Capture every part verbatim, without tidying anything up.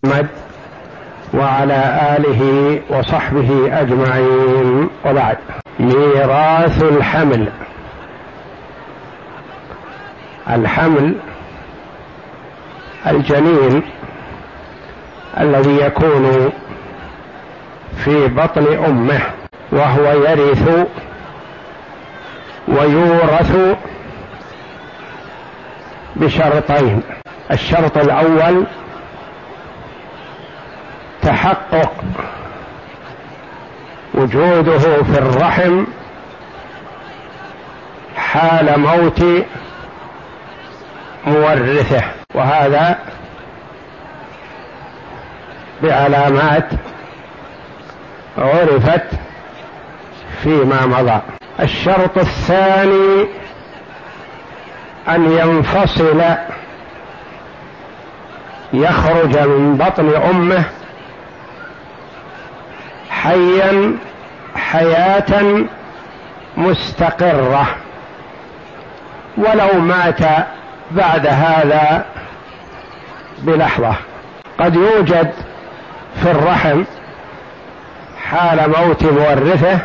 محمد وعلى آله وصحبه أجمعين، وبعد. ميراث الحمل. الحمل الجنين الذي يكون في بطن أمه وهو يرث ويورث بشرطين. الشرط الأول تحقق وجوده في الرحم حال موت مورثه، وهذا بعلامات عرفت فيما مضى. الشرط الثاني أن ينفصل، يخرج من بطن أمه حيا حياة مستقرة، ولو مات بعد هذا بلحظة. قد يوجد في الرحم حال موت مورثه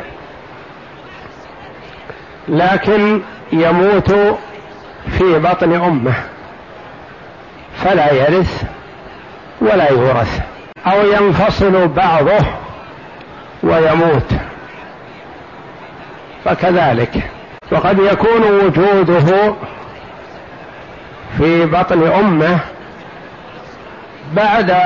لكن يموت في بطن أمه فلا يرث ولا يورث، أو ينفصل بعضه ويموت فكذلك. وقد يكون وجوده في بطن أمه بعد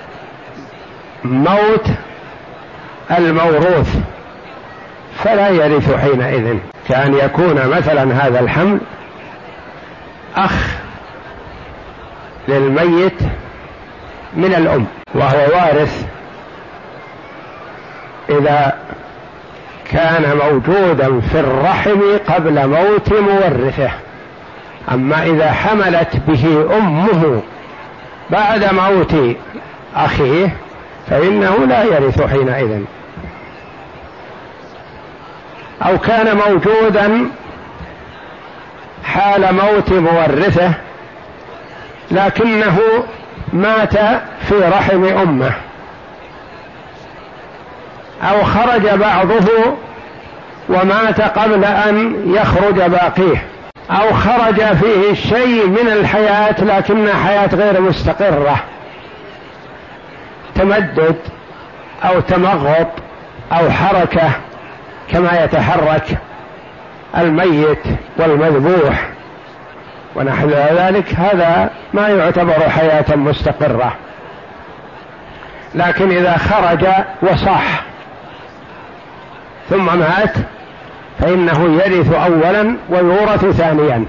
موت الموروث فلا يرث حينئذ، كأن يكون مثلا هذا الحمل أخ للميت من الأم وهو وارث إذا كان موجودا في الرحم قبل موت مورثه. أما إذا حملت به أمه بعد موت أخيه فإنه لا يرث حينئذ. أو كان موجودا حال موت مورثه لكنه مات في رحم أمه، أو خرج بعضه ومات قبل أن يخرج باقيه، أو خرج فيه شيء من الحياة لكن حياة غير مستقرة، تمدد أو تمغط أو حركة كما يتحرك الميت والمذبوح ونحو ذلك، هذا ما يعتبر حياة مستقرة. لكن إذا خرج وصح ثم مات فإنه يرث أولا ويورث ثانيا.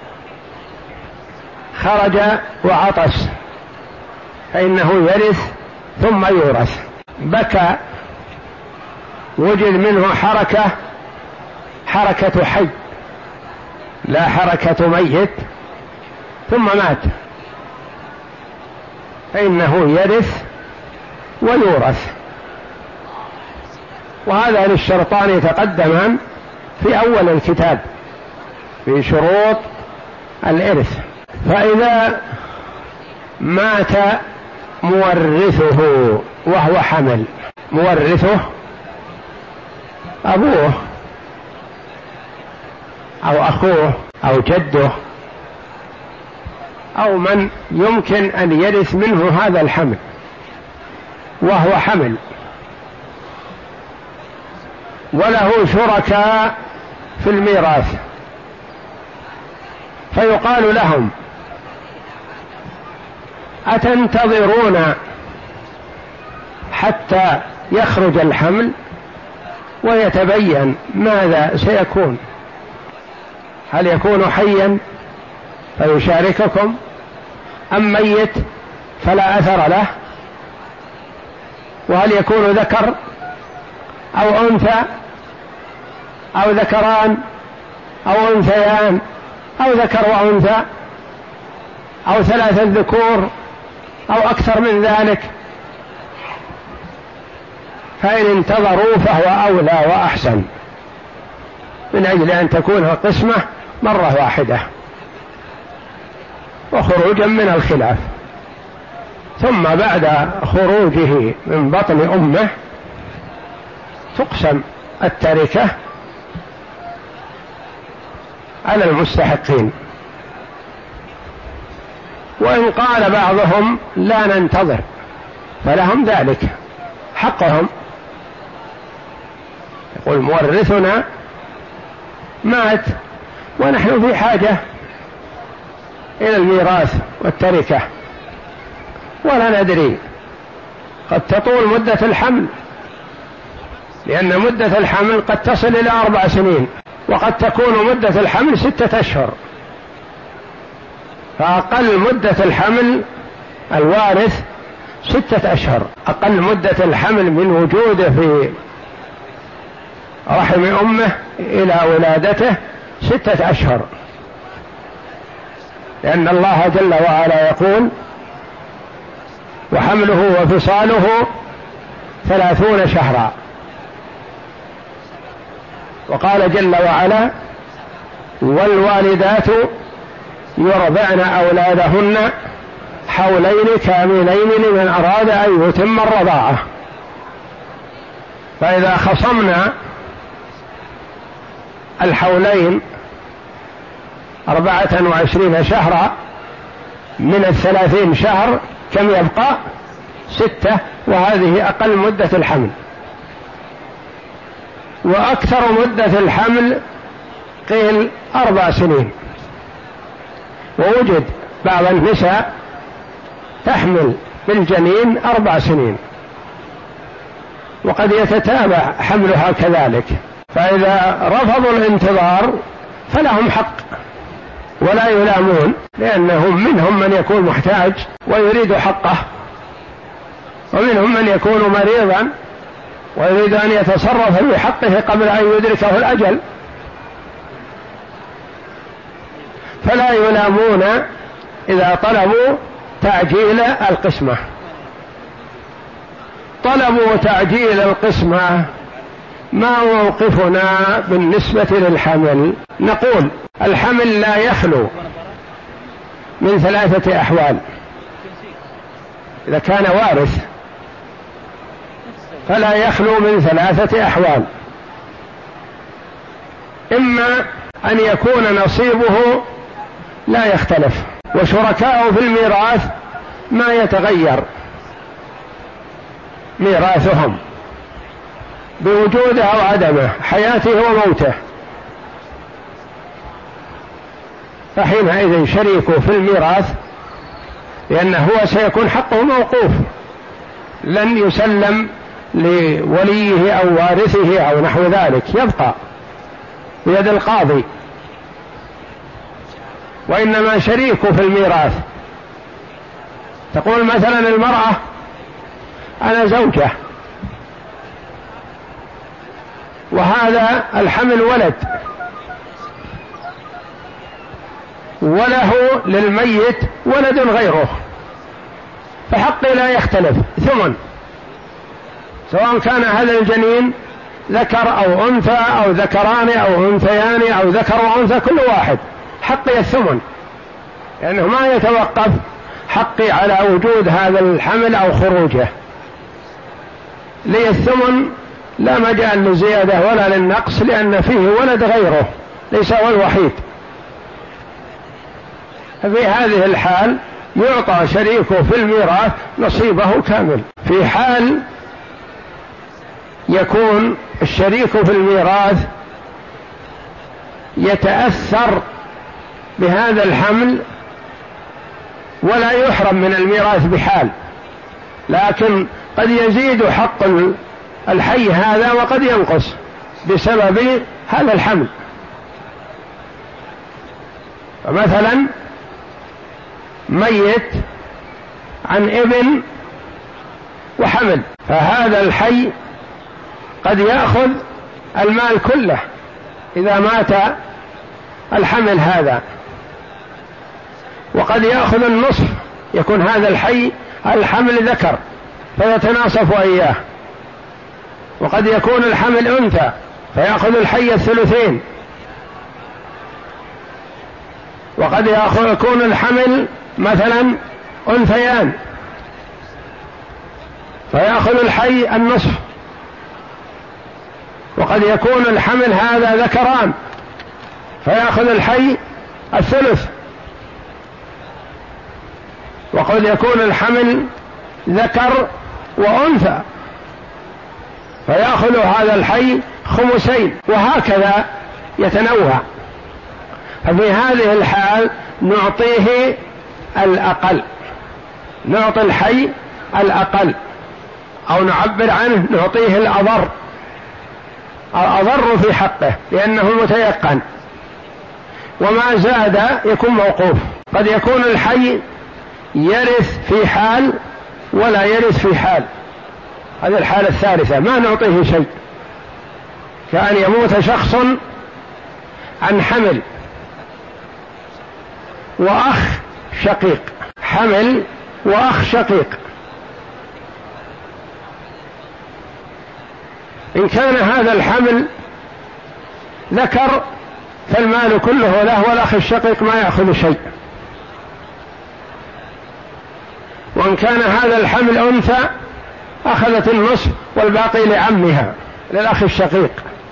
خرج وعطس فإنه يرث ثم يورث. بكى وجد منه حركة حركة حي لا حركة ميت ثم مات فإنه يرث ويورث. وهذا للشرطان تقدما في أول الكتاب في شروط الإرث. فإذا مات مورثه وهو حمل، مورثه أبوه أو أخوه أو جده أو من يمكن أن يرث منه هذا الحمل وهو حمل، وله شركاء في الميراث، فيقال لهم: أتنتظرون حتى يخرج الحمل ويتبين ماذا سيكون؟ هل يكون حيا فيشارككم أم ميت فلا أثر له؟ وهل يكون ذكر أو أنثى أو ذكران أو أنثيان أو ذكر وأنثى أو ثلاثة ذكور أو أكثر من ذلك؟ فإن انتظروا فهو أولى وأحسن من أجل أن تكون القسمة مرة واحدة وخروجا من الخلاف. ثم بعد خروجه من بطن أمه تقسم التركة على المستحقين. وإن قال بعضهم لا ننتظر فلهم ذلك حقهم، يقول مورثنا مات ونحن في حاجة إلى الميراث والتركة ولا ندري، قد تطول مدة الحمل، لأن مدة الحمل قد تصل إلى أربع سنين، وقد تكون مدة الحمل ستة أشهر، فأقل مدة الحمل الوارث ستة أشهر، أقل مدة الحمل من وجوده في رحم أمه إلى ولادته ستة أشهر، لأن الله جل وعلا يقول وحمله وفصاله ثلاثون شهرا، وقال جل وعلا والوالدات يرضعن أولادهن حولين كاملين لمن أراد أن يتم الرضاعة. فإذا خصمنا الحولين أربعة وعشرين شهرا من الثلاثين شهر كم يبقى؟ ستة، وهذه أقل مدة الحمل. وأكثر مدة الحمل قيل أربع سنين، ووجد بعض النساء تحمل بالجنين أربع سنين وقد يتتابع حملها كذلك، فإذا رفضوا الانتظار فلهم حق ولا يلامون، لأنهم منهم من يكون محتاج ويريد حقه، ومنهم من يكون مريضا ويريد أن يتصرف بحقه قبل أن يدركه الأجل، فلا يلامون إذا طلبوا تعجيل القسمة. طلبوا تعجيل القسمة، ما موقفنا بالنسبة للحمل؟ نقول الحمل لا يخلو من ثلاثة أحوال. إذا كان وارث فلا يخلو من ثلاثة أحوال: إما أن يكون نصيبه لا يختلف، وشركاؤه في الميراث ما يتغير ميراثهم بوجوده أو عدمه، حياته وموته، فحينئذ شريكه في الميراث، لأنه هو سيكون حقه موقوف، لن يسلم لوليه أو وارثه أو نحو ذلك، يبقى بيد القاضي، وإنما شريكه في الميراث. تقول مثلا المرأة أنا زوجة وهذا الحمل ولد، وله للميت ولد غيره، فحقي لا يختلف، ثمن، سواء كان هذا الجنين ذكر أو أنثى أو ذكران أو أنثيان أو ذكر وأنثى، كل واحد حقي الثمن، لأنه ما يتوقف حقي على وجود هذا الحمل أو خروجه. لي الثمن، لا مجال للزيادة ولا للنقص، لأن فيه ولد غيره ليس هو الوحيد. في هذه الحال يعطى شريكه في الميراث نصيبه كامل. في حال يكون الشريك في الميراث يتأثر بهذا الحمل ولا يحرم من الميراث بحال، لكن قد يزيد حق الحي هذا وقد ينقص بسبب هذا الحمل. فمثلا ميت عن ابن وحمل، فهذا الحي قد يأخذ المال كله إذا مات الحمل هذا، وقد يأخذ النصف، يكون هذا الحي الحمل ذكر فيتناصف إياه، وقد يكون الحمل أنثى فيأخذ الحي الثلثين، وقد يكون الحمل مثلا أنثيان فيأخذ الحي النصف، وقد يكون الحمل هذا ذكران فيأخذ الحي الثلث، وقد يكون الحمل ذكر وأنثى فيأخذ هذا الحي خمسين، وهكذا يتنوع. ففي هذه الحال نعطيه الأقل، نعطي الحي الأقل، أو نعبر عنه نعطيه الأضر، الأضر في حقه لأنه متيقن، وما زاد يكون موقوف. قد يكون الحي يرث في حال ولا يرث في حال، هذه الحالة الثالثة ما نعطيه شيء، كأن يموت شخص عن حمل وأخ شقيق، حمل وأخ شقيق، إن كان هذا الحمل ذكر فالمال كله له والأخ الشقيق ما يأخذ شيء، وإن كان هذا الحمل أنثى أخذت النصف والباقي لعمها للأخ الشقيق،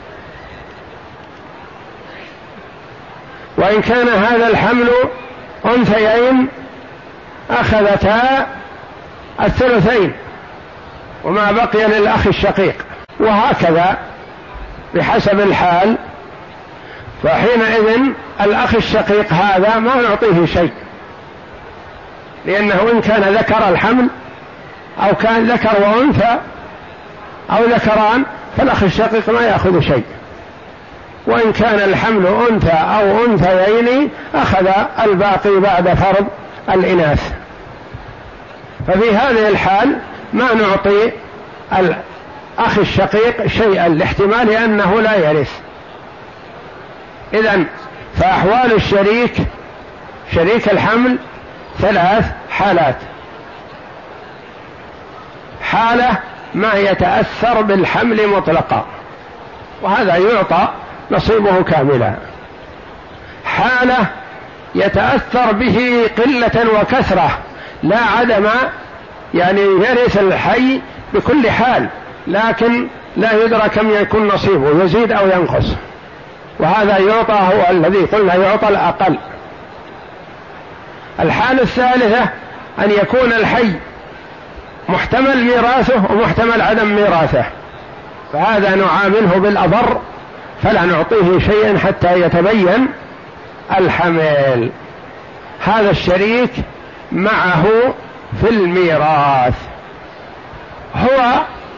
وإن كان هذا الحمل أنثيين أخذتا الثلثين وما بقي للأخ الشقيق، وهكذا بحسب الحال. فحينئذ الأخ الشقيق هذا ما نعطيه شيء، لأنه إن كان ذكر الحمل أو كان ذكر وأنثى أو ذكران فالأخ الشقيق ما يأخذ شيء، وإن كان الحمل أنثى أو أنثيين أخذ الباقي بعد فرض الإناث. ففي هذه الحال ما نعطي الأخ الشقيق شيئا لاحتمال أنه لا يرث. إذن فأحوال الشريك شريك الحمل ثلاث حالات: حالة ما يتأثر بالحمل مطلقا وهذا يعطى نصيبه كاملا، حالة يتأثر به قلة وكثرة لا عدم، يعني يرث الحي بكل حال لكن لا يدرى كم يكون نصيبه يزيد أو ينقص، وهذا يعطى هو الذي قلنا يعطى الأقل. الحالة الثالثة أن يكون الحي محتمل ميراثه ومحتمل عدم ميراثه، فهذا نعامله بالأضر فلا نعطيه شيئا حتى يتبين الحمل. هذا الشريك معه في الميراث هو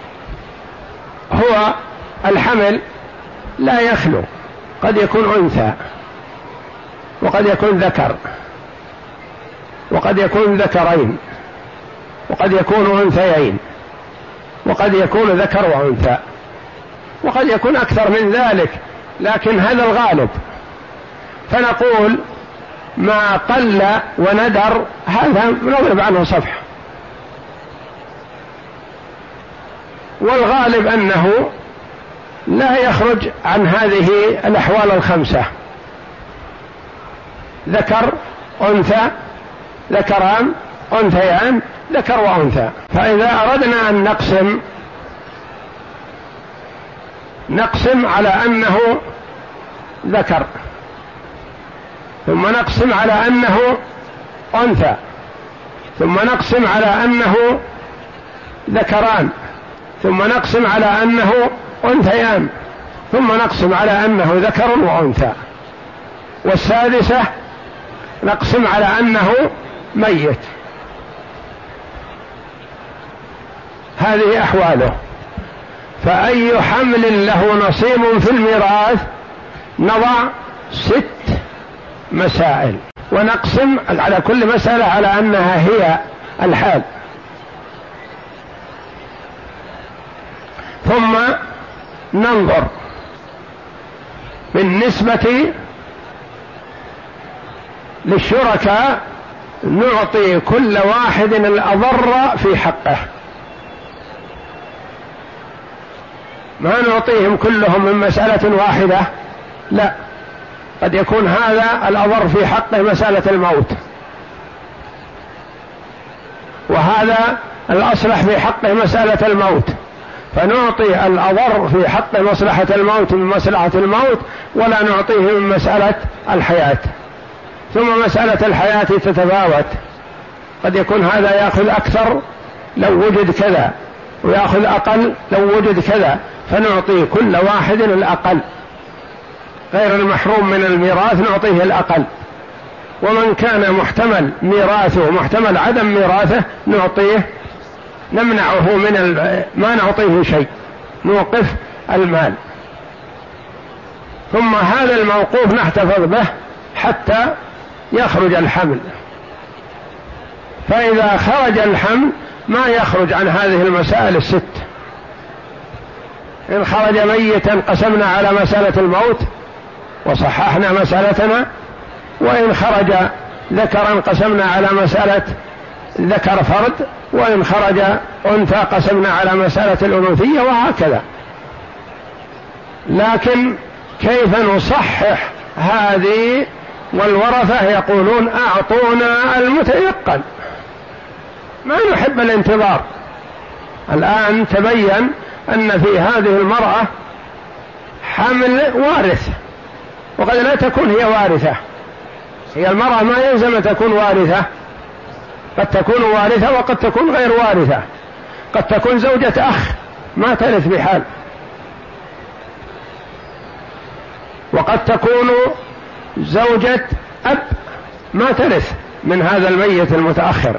هو الحمل لا يخلو، قد يكون أنثى وقد يكون ذكر وقد يكون ذكرين وقد يكون أنثيين وقد يكون ذكر وأنثى وقد يكون أكثر من ذلك، لكن هذا الغالب. فنقول ما قل وندر هذا نضرب عنه صفحة، والغالب أنه لا يخرج عن هذه الأحوال الخمسة: ذكر أنثى ذكران أنثيان ذكر وأنثى. فإذا أردنا أن نقسم نقسم على أنه ذكر، ثم نقسم على أنه أنثى، ثم نقسم على أنه ذكران، ثم نقسم على أنه أنثيان، ثم نقسم على أنه ذكر وأنثى، والسادسة نقسم على أنه ميت. هذه أحواله. فأي حمل له نصيب في الميراث نضع ست مسائل ونقسم على كل مسألة على أنها هي الحال، ثم ننظر بالنسبة للشركاء نعطي كل واحد الأضر في حقه، ما نعطيهم كلهم من مسألة واحدة، لا، قد يكون هذا الأضر في حقه مسألة الموت، وهذا الأصلح في حقه مسألة الموت، فنعطي الأضر في حق مصلحة الموت من مصلحة الموت، ولا نعطيه من مسألة الحياة. ثم مسألة الحياة تتفاوت، قد يكون هذا يأخذ أكثر لو وجد كذا، ويأخذ أقل لو وجد كذا، فنعطي كل واحد الأقل، غير المحروم من الميراث نعطيه الأقل، ومن كان محتمل ميراثه محتمل عدم ميراثه نعطيه، نمنعه من ال... ما نعطيه شيء، نوقف المال. ثم هذا الموقوف نحتفظ به حتى يخرج الحمل، فإذا خرج الحمل ما يخرج عن هذه المسائل الست. إن خرج ميتا قسمنا على مسألة الموت وصححنا مسألتنا، وإن خرج ذكرا قسمنا على مسألة ذكر فرد، وإن خرج أنثى قسمنا على مسألة الأنوثية، وهكذا. لكن كيف نصحح هذه؟ والورثة يقولون أعطونا المتيقن، ما نحب الانتظار. الآن تبين أن في هذه المرأة حمل وارث، وقد لا تكون هي وارثة. هي المرأة ما يلزم أن تكون وارثة، قد تكون وارثة وقد تكون غير وارثة، قد تكون زوجة أخ ما ترث بحال، وقد تكون زوجة أب ما ترث من هذا الميت المتأخر،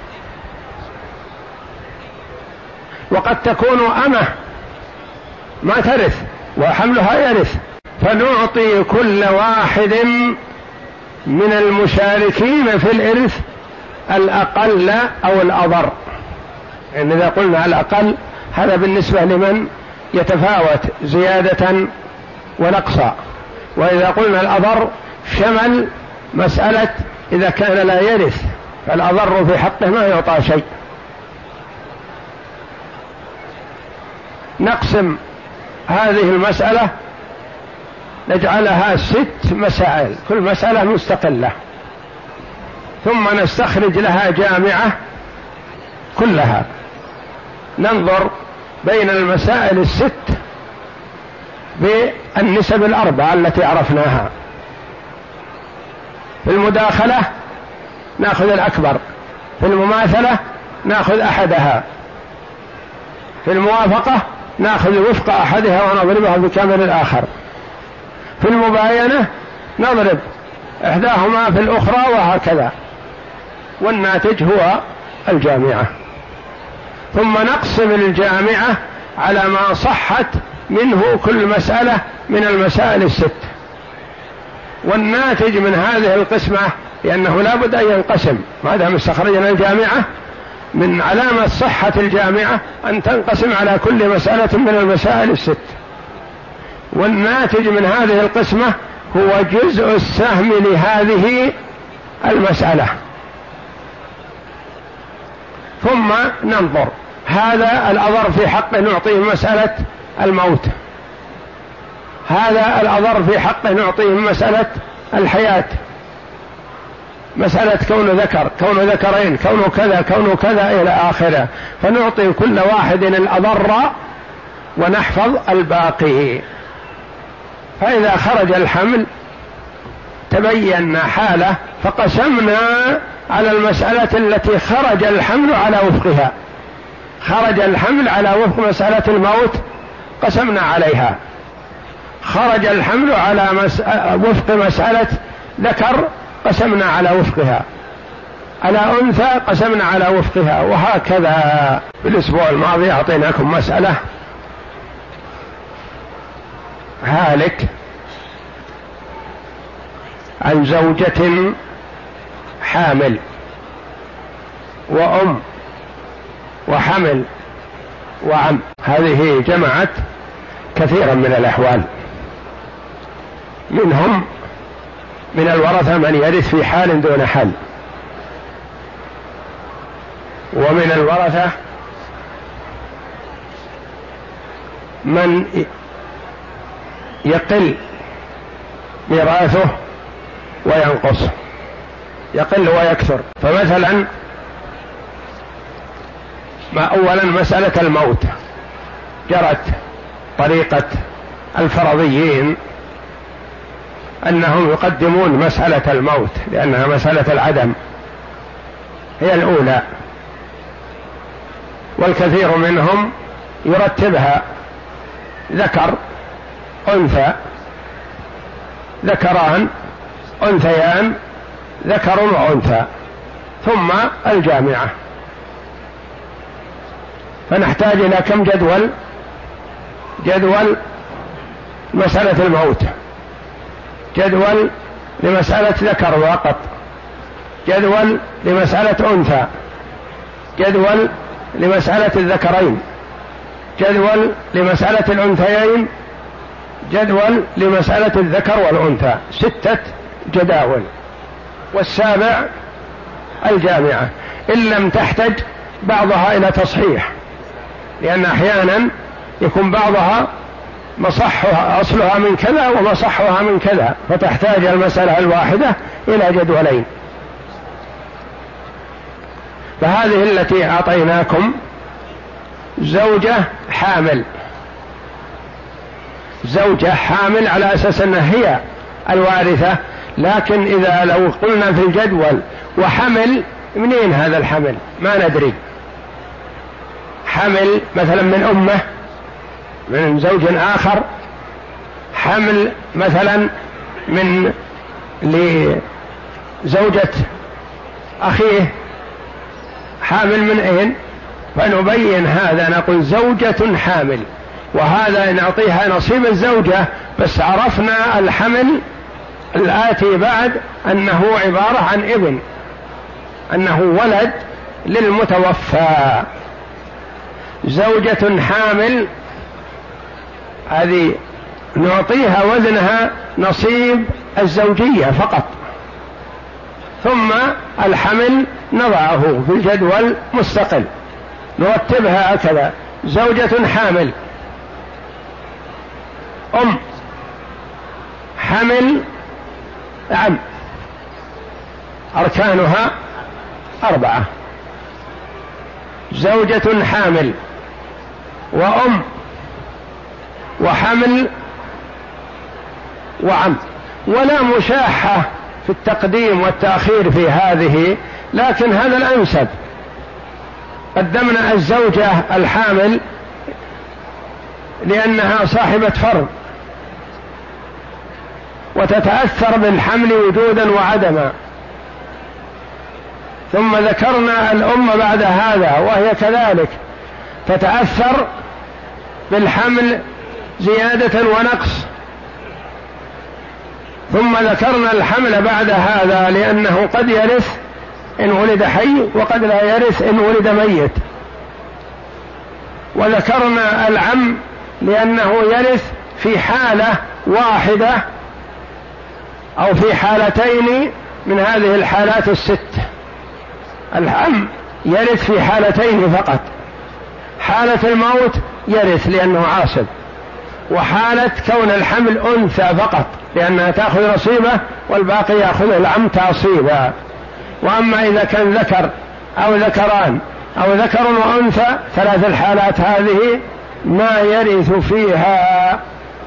وقد تكون أمه ما ترث وحملها يرث. فنعطي كل واحد من المشاركين في الإرث الأقل أو الأضر. يعني إذا قلنا الأقل هذا بالنسبة لمن يتفاوت زيادة ونقصا، وإذا قلنا الأضر شمل مسألة إذا كان لا يرث فالأضر في حقه ما يعطى شيء. نقسم هذه المسألة نجعلها ست مسائل، كل مسألة مستقلة، ثم نستخرج لها جامعة كلها، ننظر بين المسائل الست بالنسب الأربعة التي عرفناها. في المداخلة نأخذ الأكبر، في المماثلة نأخذ أحدها، في الموافقة نأخذ وفق أحدها ونضربها بكامل الآخر، في المباينة نضرب إحداهما في الأخرى، وهكذا، والناتج هو الجامعة. ثم نقسم الجامعة على ما صحت منه كل مسألة من المسائل الست، والناتج من هذه القسمة، لأنه لا بد أن ينقسم ما دام استخرجنا الجامعة، من علامة صحة الجامعة أن تنقسم على كل مسألة من المسائل الست، والناتج من هذه القسمة هو جزء السهم لهذه المسألة. ثم ننظر هذا الأضر في حقه نعطيه مسألة الموت، هذا الأضر في حقه نعطيه مسألة الحياة، مسألة كون ذكر، كون ذكرين، كون كذا، كون كذا إلى آخره، فنعطي كل واحد الأضر ونحفظ الباقي. فإذا خرج الحمل تبين حاله فقسمنا على المسألة التي خرج الحمل على وفقها. خرج الحمل على وفق مسألة الموت قسمنا عليها، خرج الحمل على مس... وفق مسألة ذكر قسمنا على وفقها، على أنثى قسمنا على وفقها، وهكذا. في الأسبوع الماضي أعطيناكم مسألة هالك عن زوجة حامل وأم وحمل وعم، هذه جمعت كثيرا من الأحوال. منهم من الورثة من يرث في حال دون حال، ومن الورثة من يقل ميراثه وينقص، يقل ويكثر. فمثلا ما أولا مسألة الموت جرت طريقة الفرضيين أنهم يقدمون مسألة الموت لأنها مسألة العدم هي الأولى، والكثير منهم يرتبها ذكر أنثى، ذكران أنثيان، ذكر وأنثى، ثم الجامعة. فنحتاج إلى كم جدول؟ جدول مسألة الموت، جدول لمسألة ذكر فقط، جدول لمسألة أنثى، جدول لمسألة الذكرين، جدول لمسألة الأنثيين، جدول لمسألة الذكر والأنثى، ستة جداول. والسابع الجامعة إن لم تحتج بعضها إلى تصحيح، لأن أحيانا يكون بعضها مصحها أصلها من كذا ومصحها من كذا، فتحتاج المسألة الواحدة إلى جدولين. فهذه التي أعطيناكم زوجة حامل، زوجة حامل على أساس أنها هي الوارثة، لكن إذا لو قلنا في الجدول وحمل، منين هذا الحمل؟ ما ندري. حمل مثلا من أمه، من زوج آخر، حمل مثلا من لزوجة أخيه، حامل من أين؟ فنبين هذا نقول زوجة حامل، وهذا نعطيها نصيب الزوجة، بس عرفنا الحمل الآتي بعد أنه عبارة عن ابن، أنه ولد للمتوفى. زوجة حامل هذه نعطيها وزنها نصيب الزوجية فقط، ثم الحمل نضعه في الجدول مستقل، نرتبها هكذا: زوجة حامل، أم، حمل، عم. أركانها أربعة: زوجة حامل وأم وحمل وعم. ولا مشاحة في التقديم والتأخير في هذه، لكن هذا الأنسب. قدمنا الزوجة الحامل لأنها صاحبة فرض وتتأثر بالحمل وجودا وعدما، ثم ذكرنا الأم بعد هذا وهي كذلك تتأثر بالحمل زيادة ونقص، ثم ذكرنا الحمل بعد هذا لأنه قد يرث إن ولد حي وقد لا يرث إن ولد ميت، وذكرنا العم لأنه يرث في حالة واحدة أو في حالتين من هذه الحالات الست. العم يرث في حالتين فقط: حالة الموت يرث لأنه عاصب، وحالة كون الحمل أنثى فقط لأنها تأخذ نصيبه والباقي يأخذ العم تعصيبا. وأما إذا كان ذكر أو ذكران أو ذكر وأنثى، ثلاث الحالات هذه ما يرث فيها.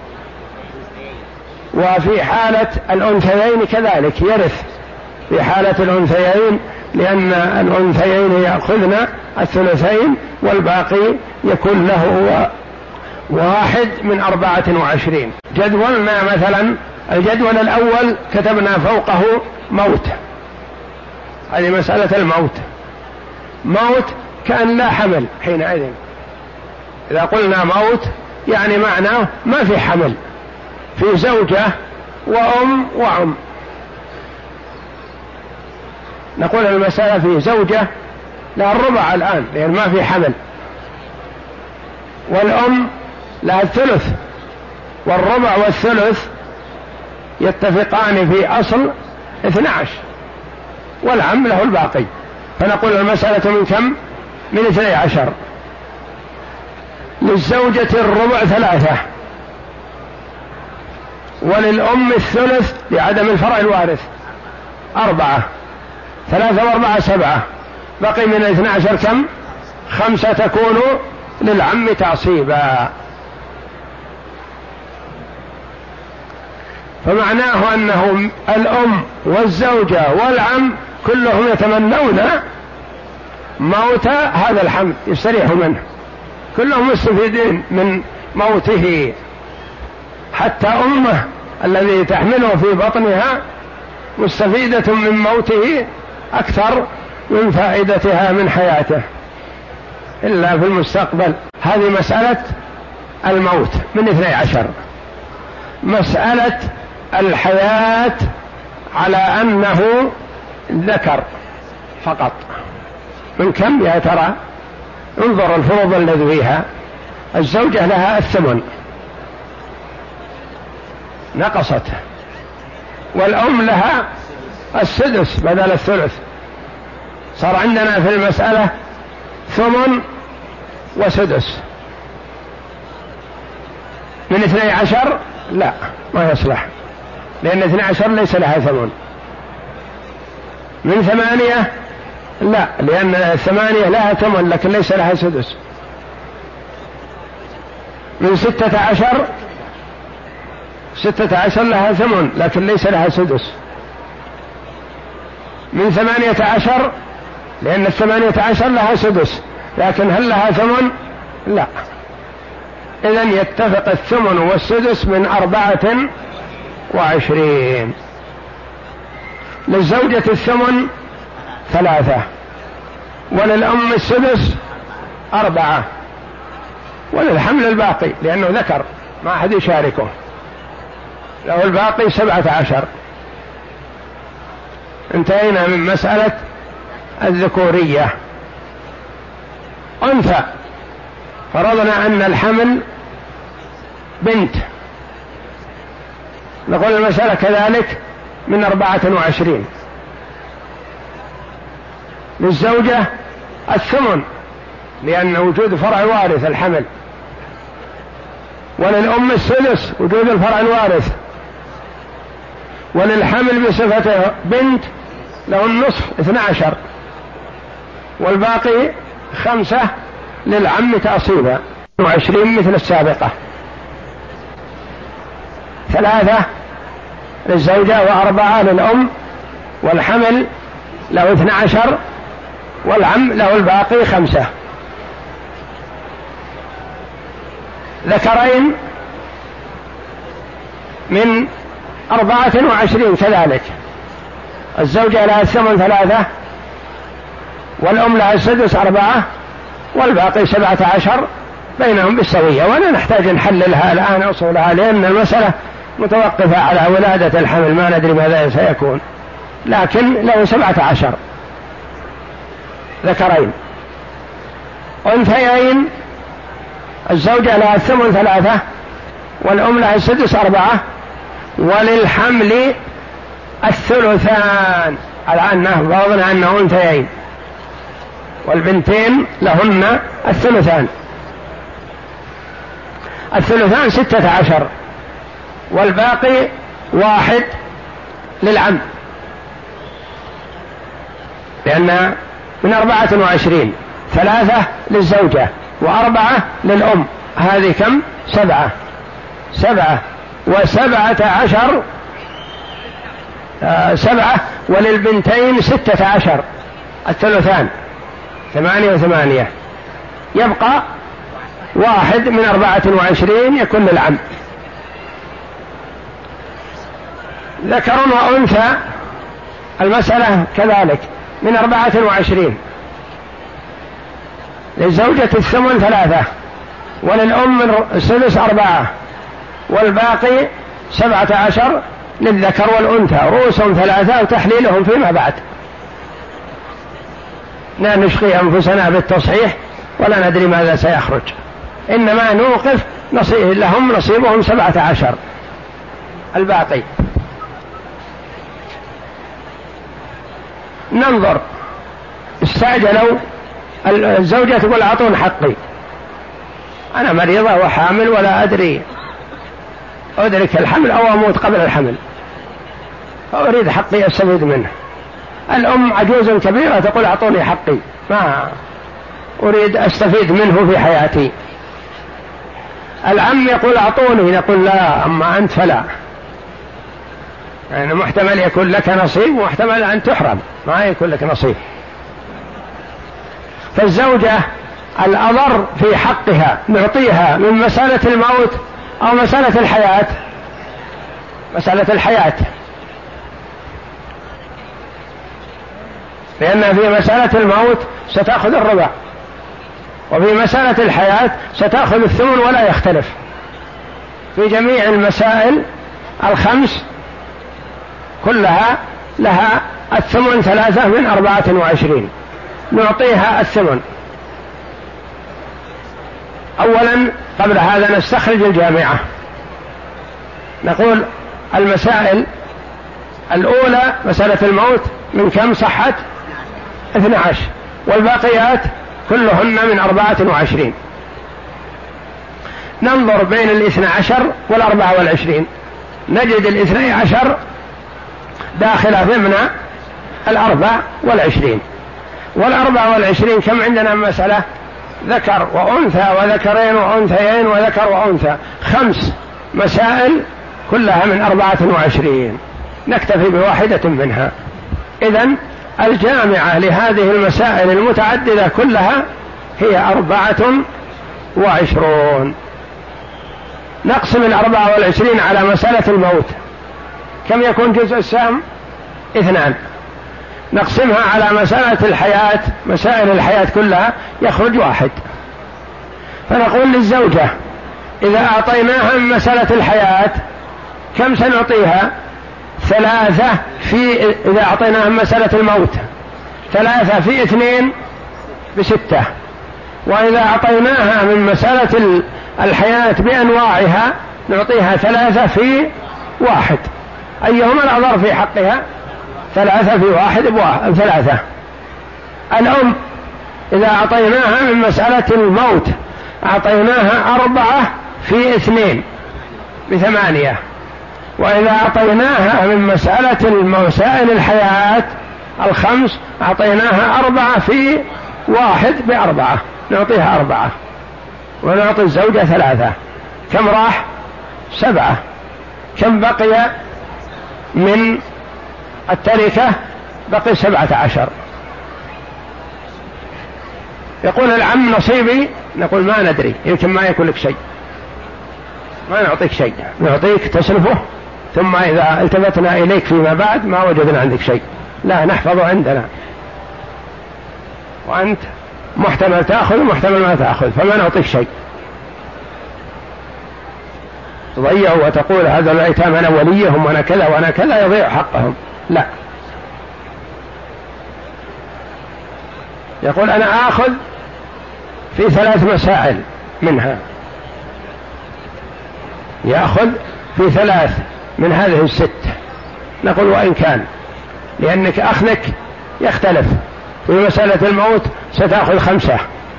وفي حالة الأنثيين كذلك يرث في حالة الأنثيين، لأن الأنثيين يأخذن الثلثين والباقي يكون له واحد من أربعة وعشرين. جدولنا مثلا الجدول الأول كتبنا فوقه موت، هذه مسألة الموت. موت كأن لا حمل حينئذ، إذا قلنا موت يعني معناه ما في حمل، في زوجة وأم وعم. نقول المسألة في زوجة لها الربع الآن لأن ما في حمل، والأم لها الثلث، والربع والثلث يتفقان في أصل اثنى عشر، والعم له الباقي. فنقول المسألة من كم؟ من اثني عشر. للزوجة الربع ثلاثة، وللأم الثلث لعدم الفرع الوارث أربعة. ثلاثة وأربعة سبعة، بقي من اثني عشر كم؟ خمسة تكون للعم تعصيبا. فمعناه أنه الأم والزوجة والعم كلهم يتمنون موت هذا الحمل يستريحوا منه، كلهم مستفيدين من موته، حتى أمه الذي تحمله في بطنها مستفيدة من موته أكثر من فائدتها من حياته إلا في المستقبل. هذه مسألة الموت من اثني عشر. مسألة الحياة على أنه ذكر فقط من كم يا ترى؟ انظر الفروض الذي فيها. الزوجة لها الثمن نقصت، والأم لها السدس بدل الثلث، صار عندنا في المسألة ثمن وسدس. من اثني عشر لا ما يصلح، لأن اثني عشر ليس لها ثمن. من ثمانية لا، لأن الثمانية لها ثمن لكن ليس لها سدس. من ستة عشر ستة عشر لها ثمن لكن ليس لها سدس. من ثمانية عشر، لأن الثمانية عشر لها سدس لكن هل لها ثمن؟ لا. إذن يتفق الثمن والسدس من أربعة وعشرين. للزوجة الثمن ثلاثة، وللأم السدس أربعة، وللحمل الباقي لأنه ذكر ما أحد يشاركه، له الباقي سبعة عشر. انتهينا من مسألة الذكورية. أنثى، فرضنا أن الحمل بنت، نقول المسألة كذلك من أربعة وعشرين. للزوجة الثمن لأن وجود فرع وارث الحمل، وللأم السدس وجود الفرع الوارث، وللحمل بصفته بنت له النصف اثنى عشر، والباقي خمسة للعم تعصيبا وعشرين مثل السابقة. ثلاثة للزوجة وأربعة للأم، والحمل له اثنى عشر والعم له الباقي خمسة. ذكرين من أربعة وعشرين كذلك، الزوجة لها الثمن ثلاثة، والأم لها السدس أربعة، والباقي سبعة عشر بينهم بالسوية. ولا نحتاج نحللها الآن أصولها، لأن المسألة متوقفة على ولادة الحمل، ما ندري ماذا سيكون، لكن له سبعة عشر. ذكرين. أنثيين، الزوجة لها الثمن ثلاثة، والأم لها السدس أربعة، وللحمل الثلثان، الآن فرضنا أنه أنثيين، والبنتين لهن الثلثان. الثلثان ستة عشر، والباقي واحد للعم، لأن من أربعة وعشرين ثلاثة للزوجة وأربعة للأم، هذه كم؟ سبعة. سبعة وسبعة عشر، آه سبعة، وللبنتين ستة عشر الثلثان، ثمانية وثمانية، يبقى واحد من أربعة وعشرين يكون للعم. ذكر وأنثى المسألة كذلك من أربعة وعشرين. للزوجة الثمن ثلاثة، وللأم السدس أربعة، والباقي سبعة عشر للذكر والأنثى، رؤوسهم ثلاثة وتحليلهم فيما بعد. لا نشقي أنفسنا بالتصحيح ولا ندري ماذا سيخرج، إنما نوقف نصيب لهم نصيبهم سبعة عشر الباقي. ننظر، استعجلوا، الزوجة تقول أعطون حقي، أنا مريضة وحامل ولا أدري أدرك الحمل أو أموت قبل الحمل، فأريد حقي أستفيد منه. الأم عجوز كبيرة تقول أعطوني حقي، ما أريد أستفيد منه في حياتي. العم يقول أعطوني، نقول لا، أما أنت فلا، يعني محتمل يكون لك نصيب ومحتمل أن تحرم، ما يكون لك نصيب. فالزوجة الأضر في حقها نعطيها من مسألة الموت أو مسألة الحياة؟ مسألة الحياة، لأن في مسألة الموت ستأخذ الربع، وفي مسألة الحياة ستأخذ الثمن ولا يختلف. في جميع المسائل الخمس كلها لها الثمن ثلاثة من أربعة وعشرين، نعطيها الثمن. أولا قبل هذا نستخرج الجامعة، نقول المسائل الأولى مسألة الموت من كم صحت؟ اثنى عشر، والباقيات كلهن من أربعة وعشرين. ننظر بين الاثنى عشر والأربعة والعشرين، نجد الاثنى عشر داخلة ضمن الأربع والعشرين، والأربع والعشرين كم عندنا مسألة؟ ذكر وأنثى وذكرين وأنثيين وذكر وأنثى، خمس مسائل كلها من أربعة وعشرين، نكتفي بواحدة منها. إذن الجامعة لهذه المسائل المتعددة كلها هي أربعة وعشرون. نقسم الأربعة والعشرين على مسألة الموت، كم يكون جزء السهم؟ اثنان. نقسمها على مسألة الحياة، مسائل الحياة كلها يخرج واحد. فنقول للزوجة إذا أعطيناها من مسألة الحياة كم سنعطيها؟ ثلاثة في، إذا أعطيناها من مسألة الموت ثلاثة في اثنين بستة، وإذا أعطيناها من مسألة الحياة بأنواعها نعطيها ثلاثة في واحد. أيهما الأضر في حقها؟ ثلاثة في واحد بواحد، ثلاثة. الأم إذا أعطيناها من مسألة الموت أعطيناها أربعة في اثنين بثمانية، وإذا أعطيناها من مسألة مسائل الحياة الخمس أعطيناها أربعة في واحد بأربعة، نعطيها أربعة، ونعطي الزوجة ثلاثة. كم راح؟ سبعة. كم بقي من التركة؟ بقي سبعة عشر. يقول العم نصيبي، نقول ما ندري، يمكن ما يكون لك شيء، ما نعطيك شيء، نعطيك تصرفه، ثم إذا التفتنا إليك فيما بعد ما وجدنا عندك شيء، لا نحفظه عندنا، وأنت محتمل تأخذ ومحتمل ما تأخذ، فما نعطيك شيء. تضيعوا وتقول هذا الأيتام أنا وليهم وأنا كذا وأنا كذا، يضيع حقهم، لا. يقول أنا آخذ في ثلاث مسائل منها، يأخذ في ثلاث من هذه الست، نقول وإن كان، لأنك أخذك يختلف. في مسألة الموت ستأخذ خمسة،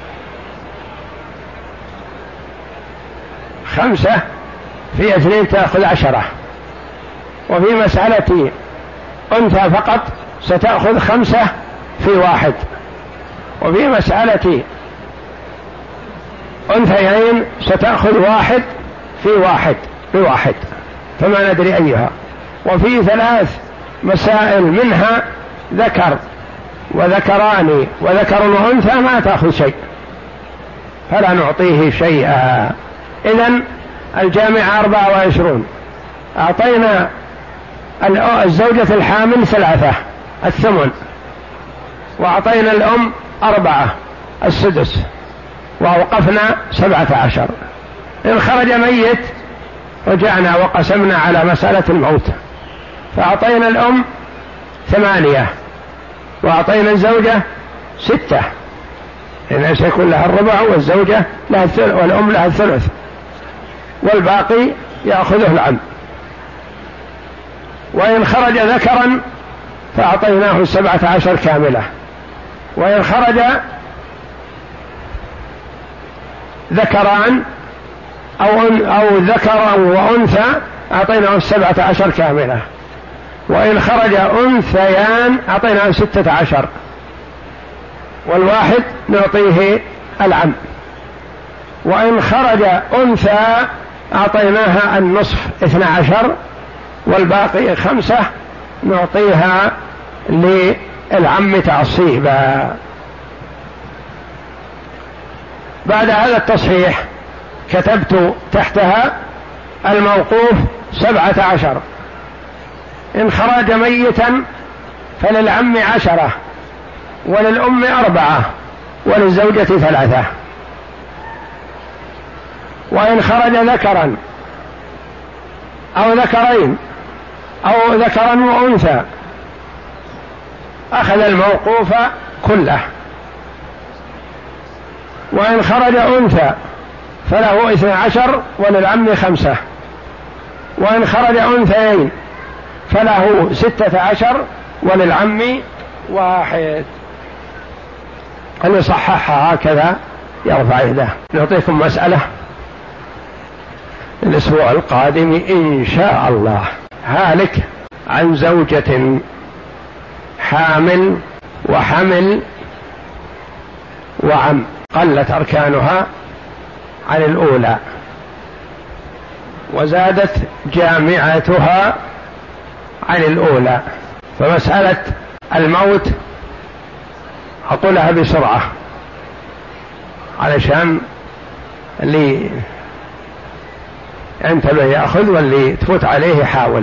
خمسة في اثنين تأخذ عشرة. وفي مسألة أنثى فقط ستأخذ خمسة في واحد. وفي مسألة أنثيين ستأخذ واحد في واحد بواحد، فما ندري أيها. وفي ثلاث مسائل منها ذكر وذكران وذكر وأنثى ما تأخذ شيء، فلا نعطيه شيئا. إذن الجامعة أربعة وعشرون، أعطينا الزوجة الحامل ثلاثة الثمن، وأعطينا الأم أربعة السدس، وأوقفنا سبعة عشر. إن خرج ميت رجعنا وقسمنا على مسألة الموت، فأعطينا الأم ثمانية وأعطينا الزوجة ستة، إذن سيكون لها الربع والزوجة لها الثلث والأم لها الثلث، والباقي يأخذه العم. وإن خرج ذكرا فأعطيناه السبعة عشر كاملة، وإن خرج ذكران أو, أو ذكر وأنثى أعطيناه السبعة عشر كاملة، وإن خرج أنثيان أعطيناه ستة عشر. والواحد نعطيه العم. وإن خرج أنثى أعطيناها النصف اثنى عشر، والباقي خمسة نعطيها للعم تعصيبا. بعد هذا التصحيح كتبت تحتها الموقوف سبعة عشر. إن خرج ميتا فللعم عشرة، وللأم أربعة، وللزوجة ثلاثة. وإن خرج ذكرا أو ذكرين أو ذكرا وأنثى أخذ الموقوف كله. وإن خرج أنثى فله اثنى عشر وللعم خمسة. وإن خرج أنثيين فله ستة عشر وللعم واحد. اللي صححها هكذا يرفع يده. نعطيكم مسألة الأسبوع القادم إن شاء الله. هالك عن زوجة حامل وحمل وعم، قلت أركانها عن الأولى، وزادت جامعتها عن الأولى. فمسألة الموت أقولها بسرعة علشان اللي انتبه يأخذ، واللي تفوت عليه يحاول.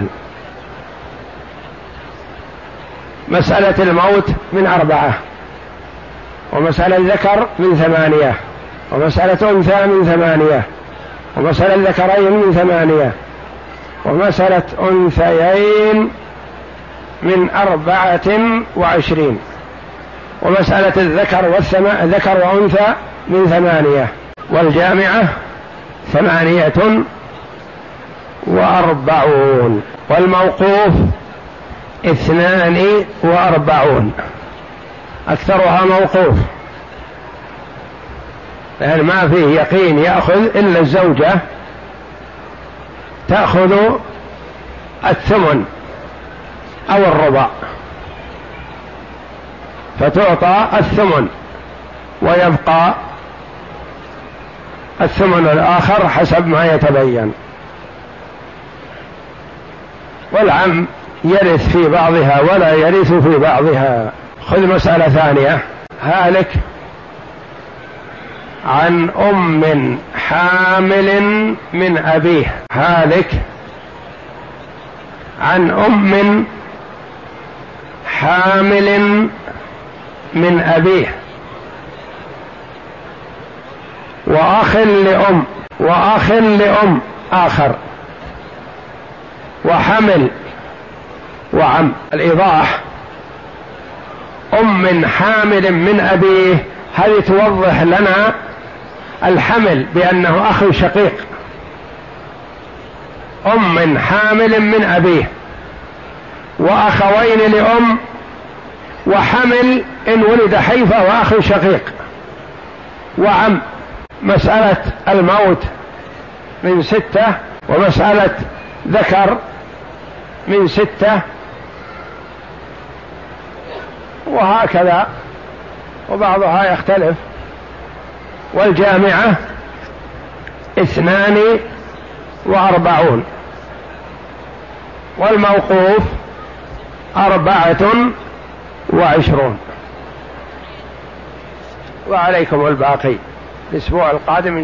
مسألة الموت من أربعة، ومسألة ذكر من ثمانية، ومسألة أنثى من ثمانية، ومسألة ذكرين من ثمانية، ومسألة أنثيين من أربعة وعشرين، ومسألة الذكر والثما... ذكر وأنثى من ثمانية، والجامعة ثمانية وأربعون، والموقوف اثنان وأربعون، أكثرها موقوف، لأن ما فيه يقين يأخذ إلا الزوجة، تأخذ الثمن أو الربع، فتعطى الثمن ويبقى الثمن الآخر حسب ما يتبين. والعم يرث في بعضها ولا يرث في بعضها. خذ مسألة ثانية. هالك عن أم حامل من أبيه. هالك عن أم حامل من أبيه، وأخ لأم، وأخ لأم آخر، وحمل وعم. الإيضاح: أم حامل من أبيه هذه توضح لنا الحمل بأنه أخ شقيق. أم حامل من أبيه، وأخوين لأم، وحمل إن ولد حيفا وأخ شقيق، وعم. مسألة الموت من ستة، ومسألة ذكر من ستة، وهكذا، وبعضها يختلف. والجامعة اثنان وأربعون، والموقوف أربعة وعشرون. وعليكم الباقي الأسبوع القادم.